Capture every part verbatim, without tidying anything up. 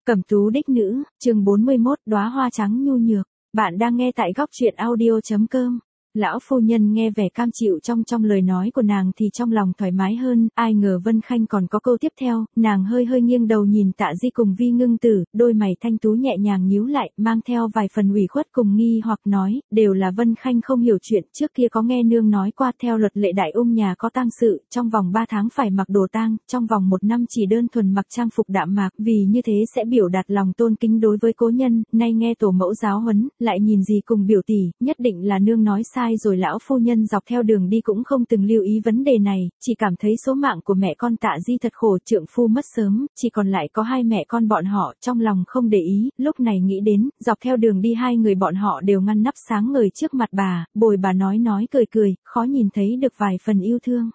Cẩm tú đích nữ, chương bốn mươi mốt, đóa hoa trắng nhu nhược. Bạn đang nghe tại góc truyện audio chấm com. Lão phu nhân nghe vẻ cam chịu trong trong lời nói của nàng thì trong lòng thoải mái hơn, ai ngờ Vân Khanh còn có câu tiếp theo, nàng hơi hơi nghiêng đầu nhìn Tạ Di cùng Vi Ngưng Tử, đôi mày thanh tú nhẹ nhàng nhíu lại, mang theo vài phần ủy khuất cùng nghi hoặc nói, đều là Vân Khanh không hiểu chuyện, trước kia có nghe nương nói qua theo luật lệ đại ung nhà có tang sự, trong vòng ba tháng phải mặc đồ tang, trong vòng một năm chỉ đơn thuần mặc trang phục đạm mạc, vì như thế sẽ biểu đạt lòng tôn kính đối với cố nhân, nay nghe tổ mẫu giáo huấn, lại nhìn gì cùng biểu tỷ, nhất định là nương nói sai rồi. Lão phu nhân dọc theo đường đi cũng không từng lưu ý vấn đề này, chỉ cảm thấy số mạng của mẹ con Tạ Di thật khổ, trượng phu mất sớm, chỉ còn lại có hai mẹ con bọn họ, trong lòng không để ý, lúc này nghĩ đến, dọc theo đường đi hai người bọn họ đều ngăn nắp sáng ngời trước mặt bà, bồi bà nói nói cười cười, khó nhìn thấy được vài phần yêu thương.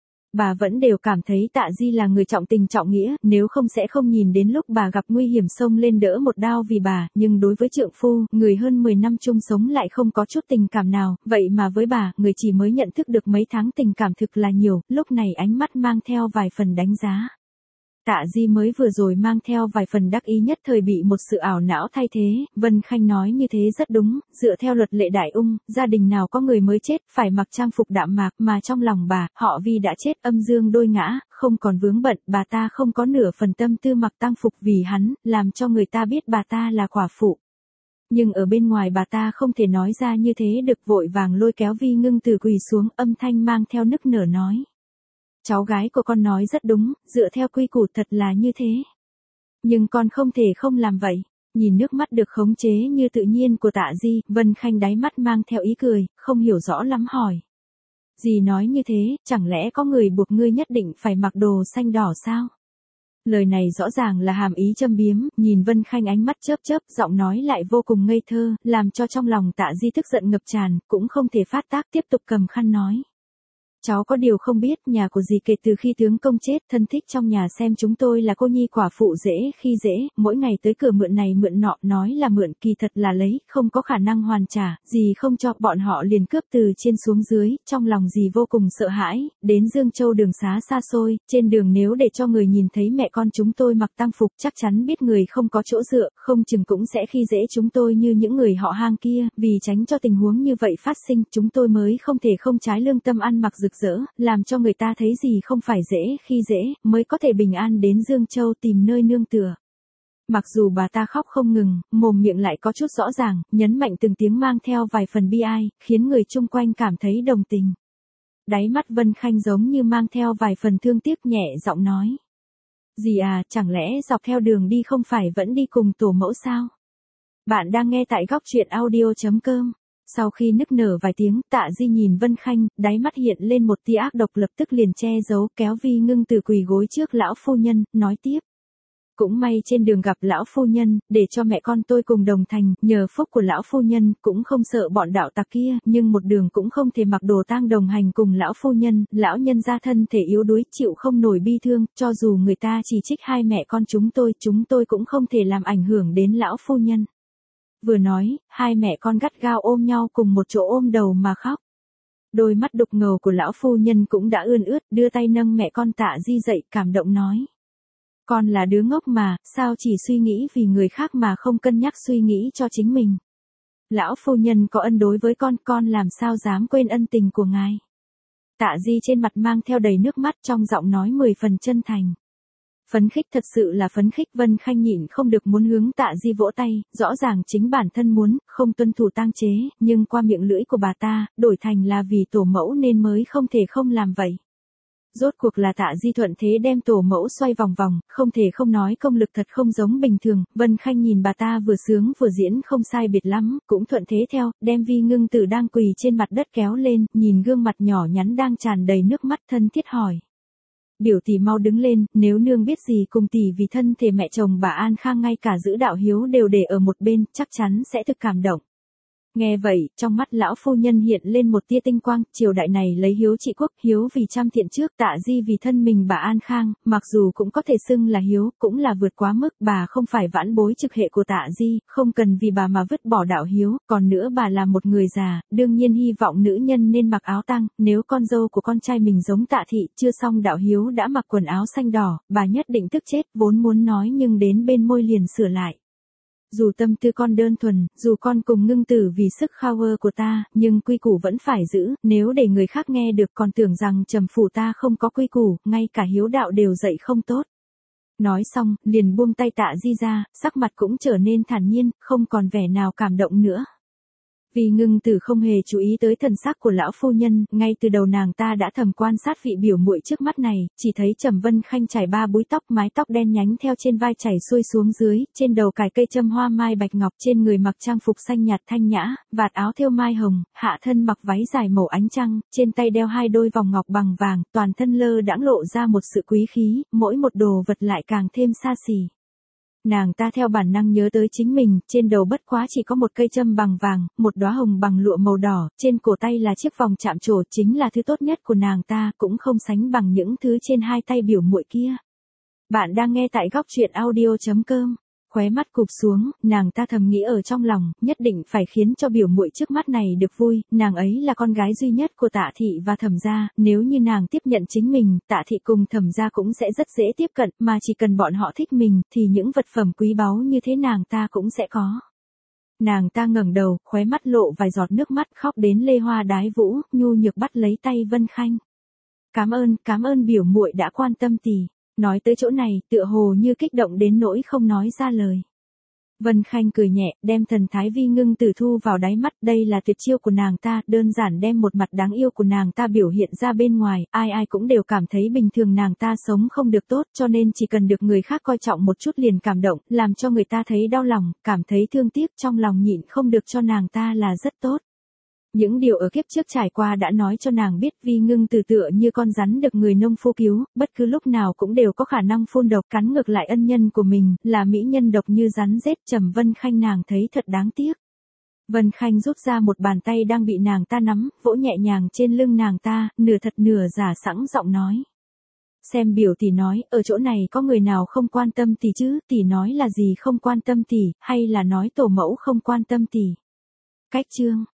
Bà vẫn đều cảm thấy Tạ Di là người trọng tình trọng nghĩa, nếu không sẽ không nhìn đến lúc bà gặp nguy hiểm xông lên đỡ một đao vì bà, nhưng đối với trượng phu, người hơn mười năm chung sống lại không có chút tình cảm nào, vậy mà với bà, người chỉ mới nhận thức được mấy tháng tình cảm thực là nhiều, lúc này ánh mắt mang theo vài phần đánh giá. Tạ Di mới vừa rồi mang theo vài phần đắc ý nhất thời bị một sự ảo não thay thế, Vân Khanh nói như thế rất đúng, dựa theo luật lệ đại ung, gia đình nào có người mới chết phải mặc trang phục đạm mạc mà trong lòng bà, họ Vi đã chết âm dương đôi ngã, không còn vướng bận, bà ta không có nửa phần tâm tư mặc tang phục vì hắn, làm cho người ta biết bà ta là quả phụ. Nhưng ở bên ngoài bà ta không thể nói ra như thế được, vội vàng lôi kéo Vi Ngưng Tử quỳ xuống, âm thanh mang theo nức nở nói. Cháu gái của con nói rất đúng, dựa theo quy củ thật là như thế. Nhưng con không thể không làm vậy. Nhìn nước mắt được khống chế như tự nhiên của Tạ Di, Vân Khanh đáy mắt mang theo ý cười, không hiểu rõ lắm hỏi. Dì nói như thế, chẳng lẽ có người buộc ngươi nhất định phải mặc đồ xanh đỏ sao? Lời này rõ ràng là hàm ý châm biếm, nhìn Vân Khanh ánh mắt chớp chớp, giọng nói lại vô cùng ngây thơ, làm cho trong lòng Tạ Di tức giận ngập tràn, cũng không thể phát tác, tiếp tục cầm khăn nói. Cháu có điều không biết, nhà của dì kể từ khi tướng công chết, thân thích trong nhà xem chúng tôi là cô nhi quả phụ dễ khi dễ, mỗi ngày tới cửa mượn này mượn nọ, nói là mượn, kỳ thật là lấy, không có khả năng hoàn trả, dì không cho, bọn họ liền cướp từ trên xuống dưới, trong lòng dì vô cùng sợ hãi, đến Dương Châu đường xá xa xôi, trên đường nếu để cho người nhìn thấy mẹ con chúng tôi mặc tang phục, chắc chắn biết người không có chỗ dựa, không chừng cũng sẽ khi dễ chúng tôi như những người họ hang kia, vì tránh cho tình huống như vậy phát sinh, chúng tôi mới không thể không trái lương tâm ăn mặc rực rỡ, làm cho người ta thấy gì không phải dễ khi dễ, mới có thể bình an đến Dương Châu tìm nơi nương tựa. Mặc dù bà ta khóc không ngừng, mồm miệng lại có chút rõ ràng, nhấn mạnh từng tiếng mang theo vài phần bi ai, khiến người chung quanh cảm thấy đồng tình. Đáy mắt Vân Khanh giống như mang theo vài phần thương tiếc, nhẹ giọng nói. Dì à, chẳng lẽ dọc theo đường đi không phải vẫn đi cùng tổ mẫu sao? Bạn đang nghe tại góc truyện audio chấm com. Sau khi nức nở vài tiếng, Tạ Di nhìn Vân Khanh, đáy mắt hiện lên một tia ác độc, lập tức liền che giấu, kéo Vi Ngưng Tử quỳ gối trước lão phu nhân, nói tiếp. Cũng may trên đường gặp lão phu nhân, để cho mẹ con tôi cùng đồng thành, nhờ phúc của lão phu nhân, cũng không sợ bọn đạo tặc kia, nhưng một đường cũng không thể mặc đồ tang đồng hành cùng lão phu nhân, lão nhân gia thân thể yếu đuối, chịu không nổi bi thương, cho dù người ta chỉ trích hai mẹ con chúng tôi, chúng tôi cũng không thể làm ảnh hưởng đến lão phu nhân. Vừa nói, hai mẹ con gắt gao ôm nhau cùng một chỗ ôm đầu mà khóc. Đôi mắt đục ngầu của lão phu nhân cũng đã ươn ướt, đưa tay nâng mẹ con Tạ Di dậy, cảm động nói. Con là đứa ngốc mà, sao chỉ suy nghĩ vì người khác mà không cân nhắc suy nghĩ cho chính mình. Lão phu nhân có ân đối với con, con làm sao dám quên ân tình của ngài. Tạ Di trên mặt mang theo đầy nước mắt, trong giọng nói mười phần chân thành. Phấn khích, thật sự là phấn khích. Vân Khanh nhịn không được muốn hướng Tạ Di vỗ tay, rõ ràng chính bản thân muốn, không tuân thủ tang chế, nhưng qua miệng lưỡi của bà ta, đổi thành là vì tổ mẫu nên mới không thể không làm vậy. Rốt cuộc là Tạ Di thuận thế đem tổ mẫu xoay vòng vòng, không thể không nói công lực thật không giống bình thường, Vân Khanh nhìn bà ta vừa sướng vừa diễn không sai biệt lắm, cũng thuận thế theo, đem Vi Ngưng Tử đang quỳ trên mặt đất kéo lên, nhìn gương mặt nhỏ nhắn đang tràn đầy nước mắt, thân thiết hỏi. Biểu tỷ mau đứng lên, nếu nương biết gì cùng tỷ vì thân thể mẹ chồng bà an khang ngay cả giữ đạo hiếu đều để ở một bên, chắc chắn sẽ thực cảm động. Nghe vậy, trong mắt lão phu nhân hiện lên một tia tinh quang, triều đại này lấy hiếu trị quốc, hiếu vì trăm thiện trước, Tạ Di vì thân mình bà an khang, mặc dù cũng có thể xưng là hiếu, cũng là vượt quá mức, bà không phải vãn bối trực hệ của Tạ Di, không cần vì bà mà vứt bỏ đạo hiếu, còn nữa bà là một người già, đương nhiên hy vọng nữ nhân nên mặc áo tang, nếu con dâu của con trai mình giống Tạ thị, chưa xong đạo hiếu đã mặc quần áo xanh đỏ, bà nhất định tức chết, vốn muốn nói nhưng đến bên môi liền sửa lại. Dù tâm tư con đơn thuần, dù con cùng ngưng tử vì sức khao ơ của ta, nhưng quy củ vẫn phải giữ, nếu để người khác nghe được còn tưởng rằng trầm phủ ta không có quy củ, ngay cả hiếu đạo đều dạy không tốt. Nói xong, liền buông tay Tạ Di ra, sắc mặt cũng trở nên thản nhiên, không còn vẻ nào cảm động nữa. Vì ngưng tử không hề chú ý tới thần sắc của lão phu nhân, ngay từ đầu nàng ta đã thầm quan sát vị biểu muội trước mắt này, chỉ thấy Trầm Vân Khanh trải ba búi tóc, mái tóc đen nhánh theo trên vai chảy xuôi xuống dưới, trên đầu cài cây châm hoa mai bạch ngọc, trên người mặc trang phục xanh nhạt thanh nhã, vạt áo thêu mai hồng, hạ thân mặc váy dài màu ánh trăng, trên tay đeo hai đôi vòng ngọc bằng vàng, toàn thân lơ đãng lộ ra một sự quý khí, mỗi một đồ vật lại càng thêm xa xỉ. Nàng ta theo bản năng nhớ tới chính mình, trên đầu bất quá chỉ có một cây châm bằng vàng, một đóa hồng bằng lụa màu đỏ, trên cổ tay là chiếc vòng chạm trổ, chính là thứ tốt nhất của nàng ta, cũng không sánh bằng những thứ trên hai tay biểu muội kia. Bạn đang nghe tại góc truyện audio chấm com. Khóe mắt cụp xuống, nàng ta thầm nghĩ ở trong lòng, nhất định phải khiến cho biểu muội trước mắt này được vui, nàng ấy là con gái duy nhất của Tạ thị và Thẩm gia, nếu như nàng tiếp nhận chính mình, Tạ thị cùng Thẩm gia cũng sẽ rất dễ tiếp cận, mà chỉ cần bọn họ thích mình, thì những vật phẩm quý báu như thế nàng ta cũng sẽ có. Nàng ta ngẩng đầu, khóe mắt lộ vài giọt nước mắt, khóc đến lê hoa đái vũ, nhu nhược bắt lấy tay Vân Khanh. Cảm ơn, cảm ơn biểu muội đã quan tâm tỷ. Nói tới chỗ này, tựa hồ như kích động đến nỗi không nói ra lời. Vân Khanh cười nhẹ, đem thần thái vi ngưng tử thu vào đáy mắt, đây là tuyệt chiêu của nàng ta, đơn giản đem một mặt đáng yêu của nàng ta biểu hiện ra bên ngoài, ai ai cũng đều cảm thấy bình thường nàng ta sống không được tốt, cho nên chỉ cần được người khác coi trọng một chút liền cảm động, làm cho người ta thấy đau lòng, cảm thấy thương tiếc, trong lòng nhịn không được cho nàng ta là rất tốt. Những điều ở kiếp trước trải qua đã nói cho nàng biết Vi Ngưng Tử tựa như con rắn được người nông phu cứu, bất cứ lúc nào cũng đều có khả năng phun độc cắn ngược lại ân nhân của mình, là mỹ nhân độc như rắn rết. Trầm Vân Khanh nàng thấy thật đáng tiếc. Vân Khanh rút ra một bàn tay đang bị nàng ta nắm, vỗ nhẹ nhàng trên lưng nàng ta, nửa thật nửa giả sẵn giọng nói. Xem biểu tỷ nói, ở chỗ này có người nào không quan tâm tỷ chứ, tỷ nói là gì không quan tâm tỷ, hay là nói tổ mẫu không quan tâm tỷ. Cách chương